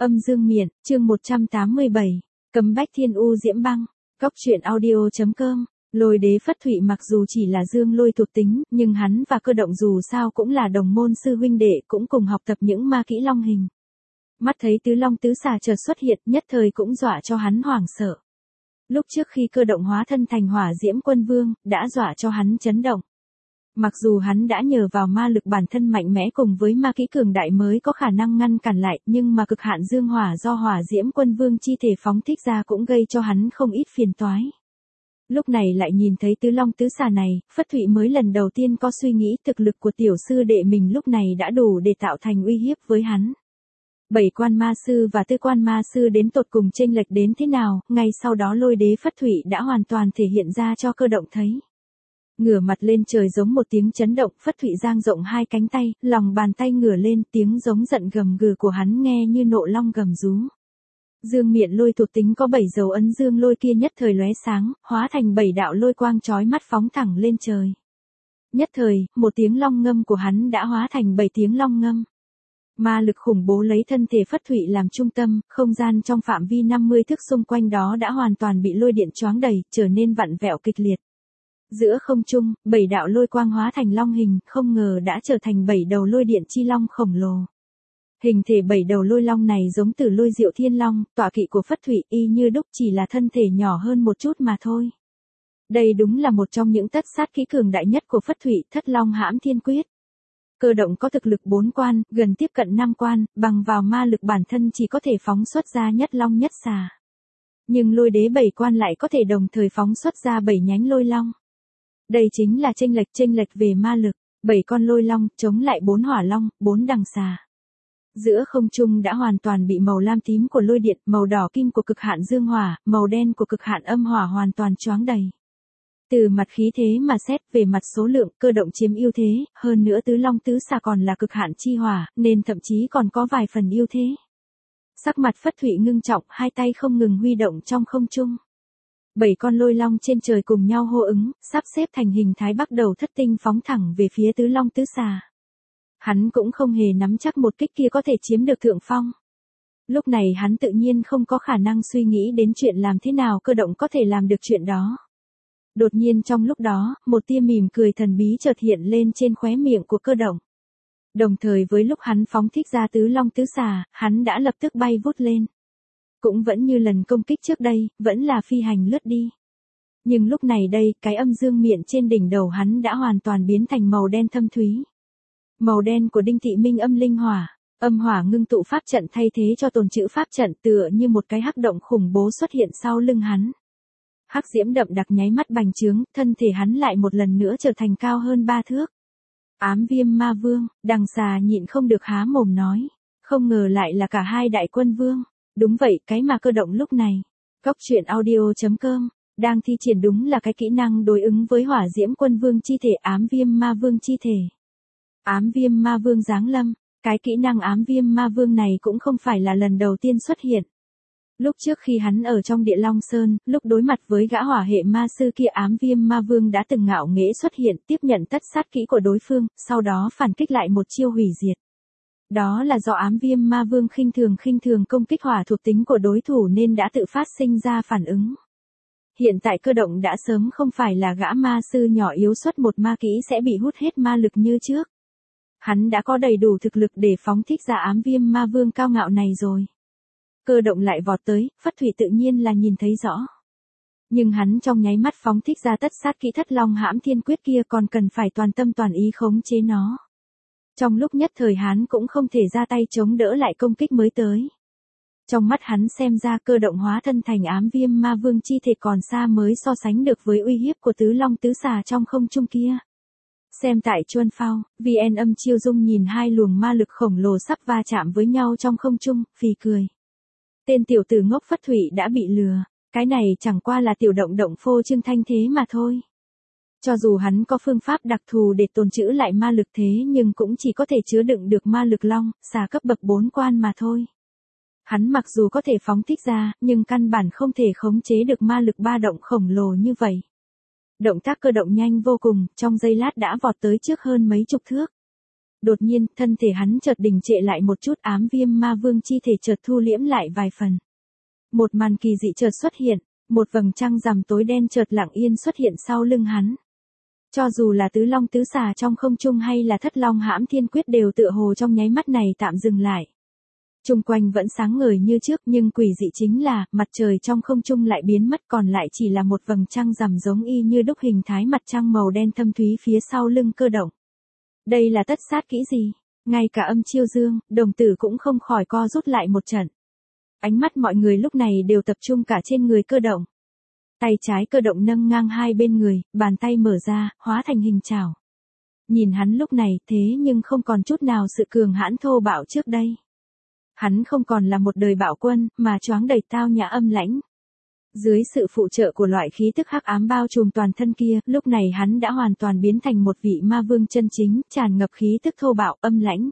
Âm dương miện, chương 187. Cấm bách thiên u diễm băng. Góc truyện audio.com. Lôi đế Phất Thụy mặc dù chỉ là dương lôi thuộc tính, nhưng hắn và Cơ Động dù sao cũng là đồng môn sư huynh đệ, cũng cùng học tập những ma kỹ long hình. Mắt thấy tứ long tứ xà chợt xuất hiện, nhất thời cũng dọa cho hắn hoảng sợ. Lúc trước khi Cơ Động hóa thân thành Hỏa Diễm Quân Vương, đã dọa cho hắn chấn động. Mặc dù hắn đã nhờ vào ma lực bản thân mạnh mẽ cùng với ma kỹ cường đại mới có khả năng ngăn cản lại, nhưng mà cực hạn dương hỏa do Hỏa Diễm Quân Vương chi thể phóng thích ra cũng gây cho hắn không ít phiền toái. Lúc này lại nhìn thấy tứ long tứ xà này, Phất Thụy mới lần đầu tiên có suy nghĩ thực lực của tiểu sư đệ mình lúc này đã đủ để tạo thành uy hiếp với hắn. 7 quan ma sư và 4 quan ma sư đến tột cùng chênh lệch đến thế nào, ngay sau đó lôi đế Phất Thụy đã hoàn toàn thể hiện ra cho Cơ Động thấy. Ngửa mặt lên trời giống một tiếng chấn động, Phất Thụy giang rộng hai cánh tay, lòng bàn tay ngửa lên, tiếng giống giận gầm gừ của hắn nghe như nộ long gầm rú. Dương miện lôi thuộc tính có 7 dấu ấn dương lôi kia nhất thời lóe sáng, hóa thành 7 đạo lôi quang chói mắt phóng thẳng lên trời. Nhất thời, một tiếng long ngâm của hắn đã hóa thành 7 tiếng long ngâm. Ma lực khủng bố lấy thân thể Phất Thụy làm trung tâm, không gian trong phạm vi 50 thước xung quanh đó đã hoàn toàn bị lôi điện choáng đầy, trở nên vặn vẹo kịch liệt. Giữa không trung, 7 đạo lôi quang hóa thành long hình, không ngờ đã trở thành 7 đầu lôi điện chi long khổng lồ. Hình thể 7 đầu lôi long này giống Tử Lôi Diệu Thiên Long, tọa kỵ của Phất Thụy, y như đúc, chỉ là thân thể nhỏ hơn một chút mà thôi. Đây đúng là một trong những tất sát kỹ cường đại nhất của Phất Thụy, Thất Long Hãm Thiên Quyết. Cơ Động có thực lực 4 quan, gần tiếp cận 5 quan, bằng vào ma lực bản thân chỉ có thể phóng xuất ra nhất long nhất xà. Nhưng lôi đế 7 quan lại có thể đồng thời phóng xuất ra 7 nhánh lôi long. Đây chính là chênh lệch về ma lực, 7 con lôi long chống lại 4 hỏa long, 4 đằng xà. Giữa không trung đã hoàn toàn bị màu lam tím của lôi điện, màu đỏ kim của cực hạn dương hỏa, màu đen của cực hạn âm hỏa hoàn toàn choáng đầy. Từ mặt khí thế mà xét, về mặt số lượng, Cơ Động chiếm ưu thế, hơn nữa tứ long tứ xà còn là cực hạn chi hỏa, nên thậm chí còn có vài phần ưu thế. Sắc mặt Phất Thụy ngưng trọng, hai tay không ngừng huy động trong không trung. 7 con lôi long trên trời cùng nhau hô ứng, sắp xếp thành hình thái bắt đầu thất tinh phóng thẳng về phía tứ long tứ xà. Hắn cũng không hề nắm chắc một kích kia có thể chiếm được thượng phong. Lúc này hắn tự nhiên không có khả năng suy nghĩ đến chuyện làm thế nào Cơ Động có thể làm được chuyện đó. Đột nhiên trong lúc đó, một tia mỉm cười thần bí chợt hiện lên trên khóe miệng của Cơ Động. Đồng thời với lúc hắn phóng thích ra tứ long tứ xà, hắn đã lập tức bay vút lên. Cũng vẫn như lần công kích trước đây, vẫn là phi hành lướt đi. Nhưng lúc này đây, cái âm dương miện trên đỉnh đầu hắn đã hoàn toàn biến thành màu đen thâm thúy. Màu đen của Đinh Thị Minh âm linh hỏa, âm hỏa ngưng tụ pháp trận thay thế cho tồn trữ pháp trận, tựa như một cái hắc động khủng bố xuất hiện sau lưng hắn. Hắc diễm đậm đặc nháy mắt bành trướng, thân thể hắn lại một lần nữa trở thành cao hơn 3 thước. Ám Viêm Ma Vương, đằng xà nhịn không được há mồm nói, không ngờ lại là cả hai đại quân vương. Đúng vậy, cái mà Cơ Động lúc này, góc truyện audio.com, đang thi triển đúng là cái kỹ năng đối ứng với Hỏa Diễm Quân Vương chi thể, Ám Viêm Ma Vương chi thể. Ám Viêm Ma Vương giáng lâm, cái kỹ năng Ám Viêm Ma Vương này cũng không phải là lần đầu tiên xuất hiện. Lúc trước khi hắn ở trong Địa Long Sơn, lúc đối mặt với gã hỏa hệ ma sư kia, Ám Viêm Ma Vương đã từng ngạo nghễ xuất hiện, tiếp nhận tất sát kỹ của đối phương, sau đó phản kích lại một chiêu hủy diệt. Đó là do Ám Viêm Ma Vương khinh thường công kích hỏa thuộc tính của đối thủ nên đã tự phát sinh ra phản ứng. Hiện tại Cơ Động đã sớm không phải là gã ma sư nhỏ yếu xuất một ma kỹ sẽ bị hút hết ma lực như trước. Hắn đã có đầy đủ thực lực để phóng thích ra Ám Viêm Ma Vương cao ngạo này rồi. Cơ Động lại vọt tới, Phất Thụy tự nhiên là nhìn thấy rõ. Nhưng hắn trong nháy mắt phóng thích ra tất sát kỹ Thất Long Hãm Thiên Quyết kia còn cần phải toàn tâm toàn ý khống chế nó. Trong lúc nhất thời hắn cũng không thể ra tay chống đỡ lại công kích mới tới. Trong mắt hắn xem ra Cơ Động hóa thân thành Ám Viêm Ma Vương chi thể còn xa mới so sánh được với uy hiếp của tứ long tứ xà trong không trung kia. Xem tại Chuân Phao, VN Âm Chiêu Dung nhìn hai luồng ma lực khổng lồ sắp va chạm với nhau trong không trung, phì cười. Tên tiểu tử ngốc Phất Thụy đã bị lừa, cái này chẳng qua là tiểu động phô trương thanh thế mà thôi. Cho dù hắn có phương pháp đặc thù để tồn trữ lại ma lực thế nhưng cũng chỉ có thể chứa đựng được ma lực long, xà cấp bậc 4 quan mà thôi. Hắn mặc dù có thể phóng thích ra, nhưng căn bản không thể khống chế được ma lực ba động khổng lồ như vậy. Động tác Cơ Động nhanh vô cùng, trong giây lát đã vọt tới trước hơn mấy chục thước. Đột nhiên, thân thể hắn chợt đình trệ lại một chút, ám viêm ma vương chi thể chợt thu liễm lại vài phần. Một màn kỳ dị chợt xuất hiện, một vầng trăng rằm tối đen chợt lặng yên xuất hiện sau lưng hắn. Cho dù là tứ long tứ xà trong không trung hay là thất long hãm thiên quyết đều tựa hồ trong nháy mắt này tạm dừng lại. Trung quanh vẫn sáng ngời như trước nhưng quỷ dị chính là, mặt trời trong không trung lại biến mất còn lại chỉ là một vầng trăng rằm giống y như đúc hình thái mặt trăng màu đen thâm thúy phía sau lưng Cơ Động. Đây là tất sát kỹ gì? Ngay cả Âm Chiêu Dương, đồng tử cũng không khỏi co rút lại một trận. Ánh mắt mọi người lúc này đều tập trung cả trên người Cơ Động. Tay trái Cơ Động nâng ngang hai bên người, bàn tay mở ra, hóa thành hình chảo. Nhìn hắn lúc này thế nhưng không còn chút nào sự cường hãn thô bạo trước đây. Hắn không còn là một đời bạo quân, mà choáng đầy tao nhã âm lãnh. Dưới sự phụ trợ của loại khí tức hắc ám bao trùm toàn thân kia, lúc này hắn đã hoàn toàn biến thành một vị ma vương chân chính, tràn ngập khí tức thô bạo, âm lãnh.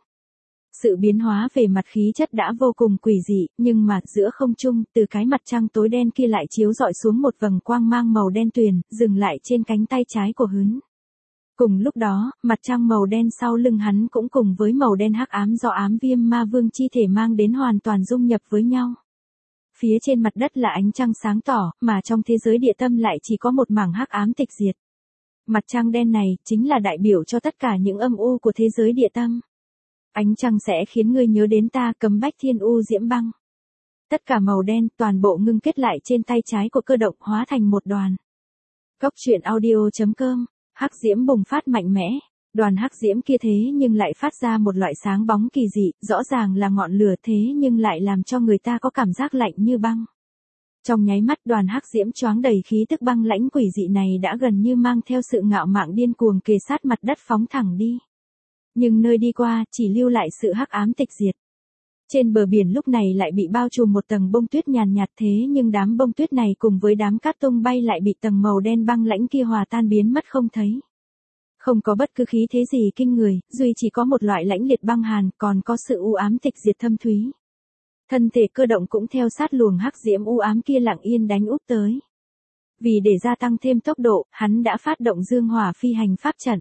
Sự biến hóa về mặt khí chất đã vô cùng quỷ dị, nhưng mà giữa không trung, từ cái mặt trăng tối đen kia lại chiếu rọi xuống một vầng quang mang màu đen tuyền, dừng lại trên cánh tay trái của hắn. Cùng lúc đó, mặt trăng màu đen sau lưng hắn cũng cùng với màu đen hắc ám do ám viêm ma vương chi thể mang đến hoàn toàn dung nhập với nhau. Phía trên mặt đất là ánh trăng sáng tỏ, mà trong thế giới địa tâm lại chỉ có một mảng hắc ám tịch diệt. Mặt trăng đen này chính là đại biểu cho tất cả những âm u của thế giới địa tâm. Ánh trăng sẽ khiến ngươi nhớ đến ta, Cấm Bách Thiên U Diễm Băng. Tất cả màu đen toàn bộ ngưng kết lại trên tay trái của Cơ Động hóa thành một đoàn. Cốc truyện audio.com. Hắc diễm bùng phát mạnh mẽ, đoàn hắc diễm kia thế nhưng lại phát ra một loại sáng bóng kỳ dị, rõ ràng là ngọn lửa thế nhưng lại làm cho người ta có cảm giác lạnh như băng. Trong nháy mắt đoàn hắc diễm choáng đầy khí tức băng lãnh quỷ dị này đã gần như mang theo sự ngạo mạn điên cuồng kề sát mặt đất phóng thẳng đi. Nhưng nơi đi qua chỉ lưu lại sự hắc ám tịch diệt. Trên bờ biển lúc này lại bị bao trùm một tầng bông tuyết nhàn nhạt thế nhưng đám bông tuyết này cùng với đám cát tung bay lại bị tầng màu đen băng lãnh kia hòa tan biến mất không thấy. Không có bất cứ khí thế gì kinh người, duy chỉ có một loại lãnh liệt băng hàn còn có sự u ám tịch diệt thâm thúy. Thân thể Cơ Động cũng theo sát luồng hắc diễm u ám kia lặng yên đánh úp tới. Vì để gia tăng thêm tốc độ, hắn đã phát động dương hỏa phi hành pháp trận.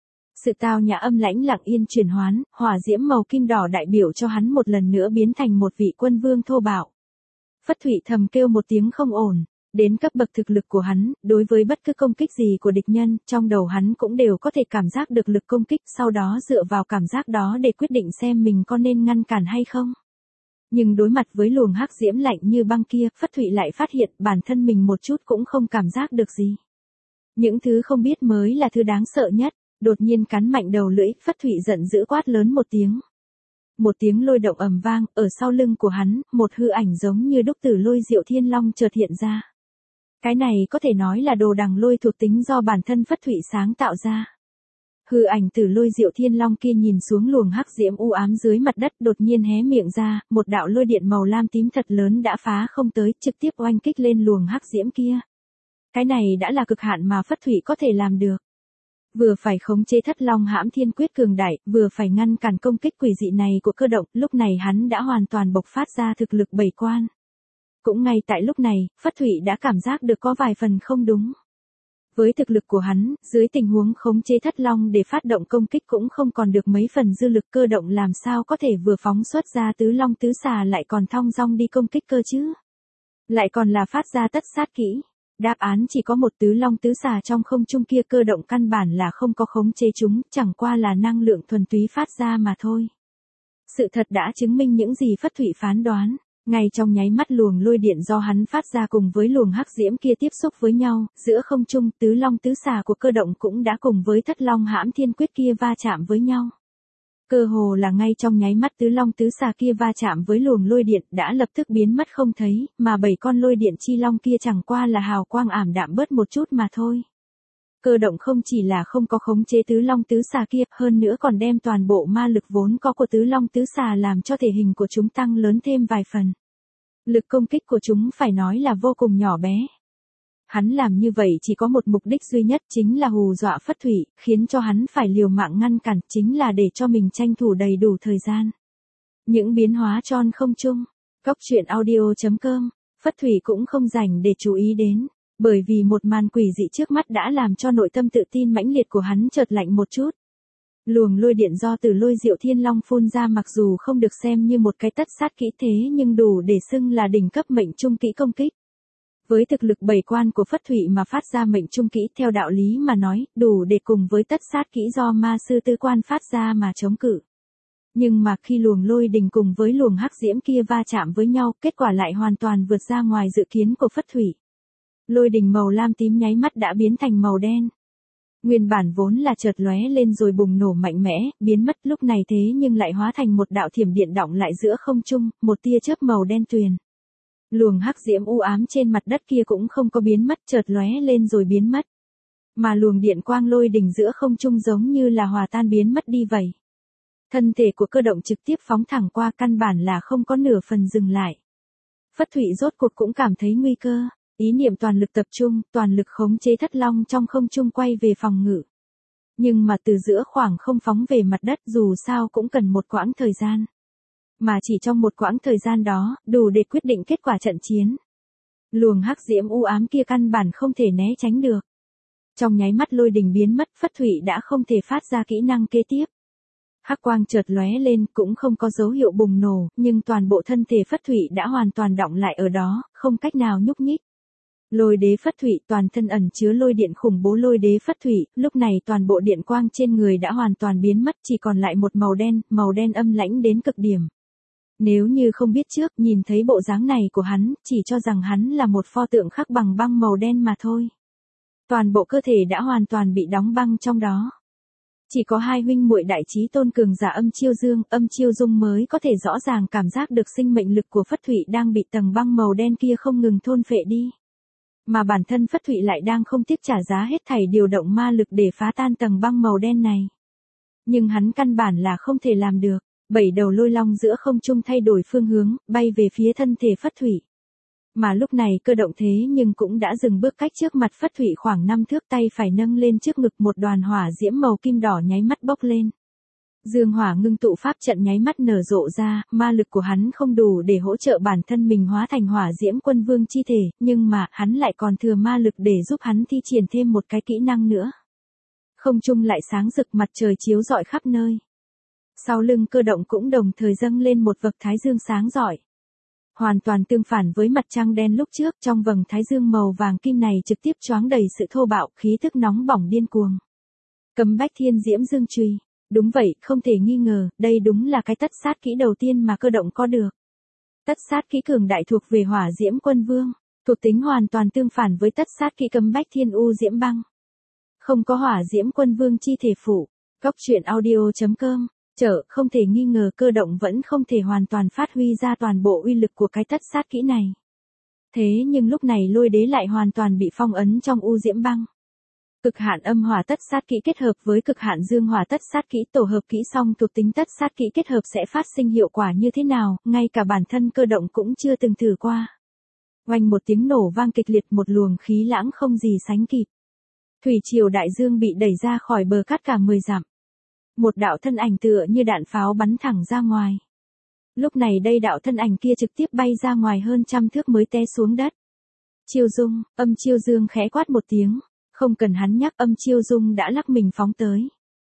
Sự tao nhã âm lãnh lặng yên chuyển hoán, hỏa diễm màu kim đỏ đại biểu cho hắn một lần nữa biến thành một vị quân vương thô bạo. Phất Thụy thầm kêu một tiếng không ổn, đến cấp bậc thực lực của hắn, đối với bất cứ công kích gì của địch nhân, trong đầu hắn cũng đều có thể cảm giác được lực công kích, sau đó dựa vào cảm giác đó để quyết định xem mình có nên ngăn cản hay không. Nhưng đối mặt với luồng hắc diễm lạnh như băng kia, Phất Thụy lại phát hiện bản thân mình một chút cũng không cảm giác được gì. Những thứ không biết mới là thứ đáng sợ nhất. Đột nhiên cắn mạnh đầu lưỡi, Phất Thụy giận dữ quát lớn một tiếng. Một tiếng lôi động ầm vang, ở sau lưng của hắn, một hư ảnh giống như đúc tử lôi diệu thiên long chợt hiện ra. Cái này có thể nói là đồ đằng lôi thuộc tính do bản thân Phất Thụy sáng tạo ra. Hư ảnh tử lôi diệu thiên long kia nhìn xuống luồng hắc diễm u ám dưới mặt đất đột nhiên hé miệng ra, một đạo lôi điện màu lam tím thật lớn đã phá không tới, trực tiếp oanh kích lên luồng hắc diễm kia. Cái này đã là cực hạn mà Phất Thụy có thể làm được. Vừa phải khống chế thất long hãm thiên quyết cường đại, vừa phải ngăn cản công kích quỷ dị này của Cơ Động, lúc này hắn đã hoàn toàn bộc phát ra thực lực bảy quan. Cũng ngay tại lúc này, Phất Thụy đã cảm giác được có vài phần không đúng. Với thực lực của hắn, dưới tình huống khống chế thất long để phát động công kích cũng không còn được mấy phần dư lực, Cơ Động làm sao có thể vừa phóng xuất ra tứ long tứ xà lại còn thong dong đi công kích cơ chứ? Lại còn là phát ra tất sát kỹ. Đáp án chỉ có một tứ long tứ xà trong không trung kia, Cơ Động căn bản là không có khống chế chúng, chẳng qua là năng lượng thuần túy phát ra mà thôi. Sự thật đã chứng minh những gì Phất Thụy phán đoán. Ngay trong nháy mắt luồng lôi điện do hắn phát ra cùng với luồng hắc diễm kia tiếp xúc với nhau, giữa không trung tứ long tứ xà của Cơ Động cũng đã cùng với thất long hãm thiên quyết kia va chạm với nhau. Cơ hồ là ngay trong nháy mắt tứ long tứ xà kia va chạm với luồng lôi điện đã lập tức biến mất không thấy, mà 7 con lôi điện chi long kia chẳng qua là hào quang ảm đạm bớt một chút mà thôi. Cơ Động không chỉ là không có khống chế tứ long tứ xà kia, hơn nữa còn đem toàn bộ ma lực vốn có của tứ long tứ xà làm cho thể hình của chúng tăng lớn thêm vài phần. Lực công kích của chúng phải nói là vô cùng nhỏ bé. Hắn làm như vậy chỉ có một mục đích duy nhất, chính là hù dọa Phất Thụy, khiến cho hắn phải liều mạng ngăn cản, chính là để cho mình tranh thủ đầy đủ thời gian. Những biến hóa tròn không trung. Cốc truyện audio.com. Phất Thụy cũng không rảnh để chú ý đến, bởi vì một màn quỷ dị trước mắt đã làm cho nội tâm tự tin mãnh liệt của hắn chợt lạnh một chút. Luồng lôi điện do từ lôi diệu thiên long phun ra mặc dù không được xem như một cái tất sát kỹ thế nhưng đủ để xưng là đỉnh cấp mệnh trung kỹ công kích. Với thực lực 7 quan của Phất Thụy mà phát ra mệnh trung kỹ theo đạo lý mà nói, đủ để cùng với tất sát kỹ do ma sư tư quan phát ra mà chống cự. Nhưng mà khi luồng lôi đình cùng với luồng hắc diễm kia va chạm với nhau, kết quả lại hoàn toàn vượt ra ngoài dự kiến của Phất Thụy. Lôi đình màu lam tím nháy mắt đã biến thành màu đen. Nguyên bản vốn là chợt lóe lên rồi bùng nổ mạnh mẽ, biến mất lúc này thế nhưng lại hóa thành một đạo thiểm điện đọng lại giữa không trung, một tia chớp màu đen tuyền. Luồng hắc diễm u ám trên mặt đất kia cũng không có biến mất, chợt lóe lên rồi biến mất. Mà luồng điện quang lôi đỉnh giữa không trung giống như là hòa tan biến mất đi vậy. Thân thể của Cơ Động trực tiếp phóng thẳng qua, căn bản là không có nửa phần dừng lại. Phất Thụy rốt cuộc cũng cảm thấy nguy cơ, ý niệm toàn lực tập trung, toàn lực khống chế Thất Long trong không trung quay về phòng ngự. Nhưng mà từ giữa khoảng không phóng về mặt đất dù sao cũng cần một quãng thời gian. Mà chỉ trong một quãng thời gian đó, đủ để quyết định kết quả trận chiến. Luồng hắc diễm u ám kia căn bản không thể né tránh được. Trong nháy mắt lôi đình biến mất, Phất Thụy đã không thể phát ra kỹ năng kế tiếp. Hắc quang chợt lóe lên, cũng không có dấu hiệu bùng nổ, nhưng toàn bộ thân thể Phất Thụy đã hoàn toàn đọng lại ở đó, không cách nào nhúc nhích. Lôi đế Phất Thụy, toàn thân ẩn chứa lôi điện khủng bố lôi đế Phất Thụy, lúc này toàn bộ điện quang trên người đã hoàn toàn biến mất, chỉ còn lại một màu đen âm lãnh đến cực điểm. Nếu như không biết trước, nhìn thấy bộ dáng này của hắn, chỉ cho rằng hắn là một pho tượng khắc bằng băng màu đen mà thôi. Toàn bộ cơ thể đã hoàn toàn bị đóng băng trong đó. Chỉ có hai huynh muội đại chí tôn cường giả Âm Chiêu Dương, Âm Chiêu Dung mới có thể rõ ràng cảm giác được sinh mệnh lực của Phất Thụy đang bị tầng băng màu đen kia không ngừng thôn phệ đi. Mà bản thân Phất Thụy lại đang không tiếc trả giá hết thảy điều động ma lực để phá tan tầng băng màu đen này. Nhưng hắn căn bản là không thể làm được. 7 đầu lôi long giữa không trung thay đổi phương hướng, bay về phía thân thể Phất Thụy. Mà lúc này Cơ Động thế nhưng cũng đã dừng bước cách trước mặt Phất Thụy khoảng 5 thước, tay phải nâng lên trước ngực, một đoàn hỏa diễm màu kim đỏ nháy mắt bốc lên. Dương hỏa ngưng tụ pháp trận nháy mắt nở rộ ra, ma lực của hắn không đủ để hỗ trợ bản thân mình hóa thành hỏa diễm quân vương chi thể, nhưng mà hắn lại còn thừa ma lực để giúp hắn thi triển thêm một cái kỹ năng nữa. Không trung lại sáng rực, mặt trời chiếu rọi khắp nơi. Sau lưng Cơ Động cũng đồng thời dâng lên một vầng thái dương sáng rọi. Hoàn toàn tương phản với mặt trăng đen lúc trước, trong vầng thái dương màu vàng kim này trực tiếp choáng đầy sự thô bạo, khí tức nóng bỏng điên cuồng. Cấm Bách Thiên Diễm Dương Chùy. Đúng vậy, không thể nghi ngờ, đây đúng là cái tất sát kỹ đầu tiên mà Cơ Động có được. Tất sát kỹ cường đại thuộc về Hỏa Diễm Quân Vương, thuộc tính hoàn toàn tương phản với tất sát kỹ Cấm Bách Thiên U Diễm Băng. Không có Hỏa Diễm Quân Vương chi thể phụ. Góc truyện audio.com. Không thể nghi ngờ Cơ Động vẫn không thể hoàn toàn phát huy ra toàn bộ uy lực của cái tất sát kỹ này. Thế nhưng lúc này lôi đế lại hoàn toàn bị phong ấn trong U Diễm Băng. Cực hạn âm hỏa tất sát kỹ kết hợp với cực hạn dương hỏa tất sát kỹ tổ hợp kỹ song thuộc tính tất sát kỹ kết hợp sẽ phát sinh hiệu quả như thế nào, ngay cả bản thân Cơ Động cũng chưa từng thử qua. Oanh một tiếng nổ vang kịch liệt, một luồng khí lãng không gì sánh kịp. Thủy triều đại dương bị đẩy ra khỏi bờ cát cả 10 dặm. Một đạo thân ảnh tựa như đạn pháo bắn thẳng ra ngoài. Lúc này đây đạo thân ảnh kia trực tiếp bay ra ngoài hơn 100 thước mới té xuống đất. Chiêu Dung, Âm Chiêu Dương khẽ quát một tiếng, không cần hắn nhắc, Âm Chiêu Dung đã lắc mình phóng tới.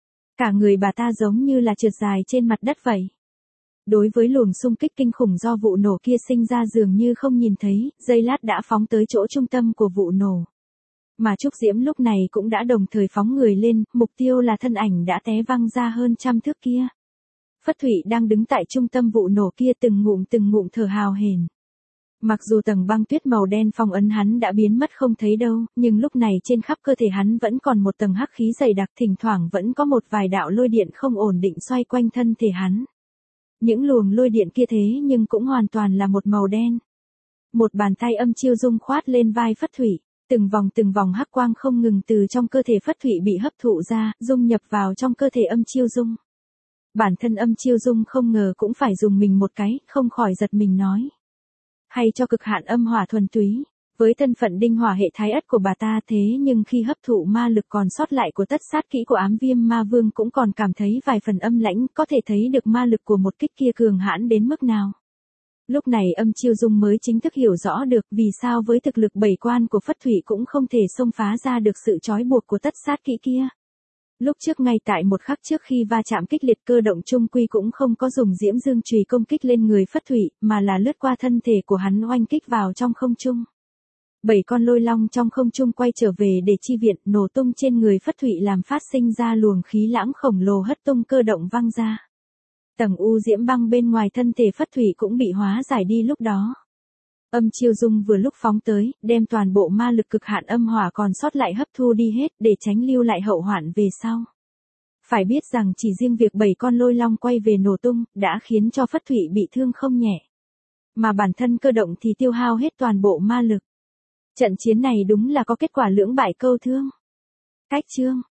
Cả người bà ta giống như là trượt dài trên mặt đất vậy. Đối với luồng xung kích kinh khủng do vụ nổ kia sinh ra dường như không nhìn thấy, giây lát đã phóng tới chỗ trung tâm của vụ nổ. Mà Trúc Diễm lúc này cũng đã đồng thời phóng người lên, mục tiêu là thân ảnh đã té văng ra hơn 100 thước kia. Phất Thụy đang đứng tại trung tâm vụ nổ kia từng ngụm thở hào hển. Mặc dù tầng băng tuyết màu đen phong ấn hắn đã biến mất không thấy đâu, nhưng lúc này trên khắp cơ thể hắn vẫn còn một tầng hắc khí dày đặc, thỉnh thoảng vẫn có một vài đạo lôi điện không ổn định xoay quanh thân thể hắn. Những luồng lôi điện kia thế nhưng cũng hoàn toàn là một màu đen. Một bàn tay Âm Chiêu Dung khoát lên vai Phất Thụy. Từng vòng hắc quang không ngừng từ trong cơ thể Phất Thụy bị hấp thụ ra, dung nhập vào trong cơ thể Âm Chiêu Dung. Bản thân Âm Chiêu Dung không ngờ cũng phải dùng mình một cái, không khỏi giật mình nói. Hay cho cực hạn âm hỏa thuần túy, với thân phận đinh hỏa hệ thái ất của bà ta thế nhưng khi hấp thụ ma lực còn sót lại của tất sát kỹ của Ám Viêm Ma Vương cũng còn cảm thấy vài phần âm lãnh, có thể thấy được ma lực của một kích kia cường hãn đến mức nào. Lúc này Âm Chiêu Dung mới chính thức hiểu rõ được vì sao với thực lực 7 quan của Phất Thụy cũng không thể xông phá ra được sự trói buộc của tất sát kỹ kia. Lúc trước ngay tại một khắc trước khi va chạm kịch liệt, cơ động trung quy cũng không có dùng diễm dương chùy công kích lên người Phất Thụy, mà là lướt qua thân thể của hắn oanh kích vào trong không trung. 7 con lôi long trong không trung quay trở về để chi viện, nổ tung trên người Phất Thụy làm phát sinh ra luồng khí lãng khổng lồ hất tung cơ động văng ra. Tầng u diễm băng bên ngoài thân thể Phất Thụy cũng bị hóa giải đi lúc đó. Âm chiêu dung vừa lúc phóng tới, đem toàn bộ ma lực cực hạn âm hỏa còn sót lại hấp thu đi hết để tránh lưu lại hậu hoạn về sau. Phải biết rằng chỉ riêng việc 7 con lôi long quay về nổ tung, đã khiến cho Phất Thụy bị thương không nhẹ. Mà bản thân cơ động thì tiêu hao hết toàn bộ ma lực. Trận chiến này đúng là có kết quả lưỡng bại câu thương. Cách chương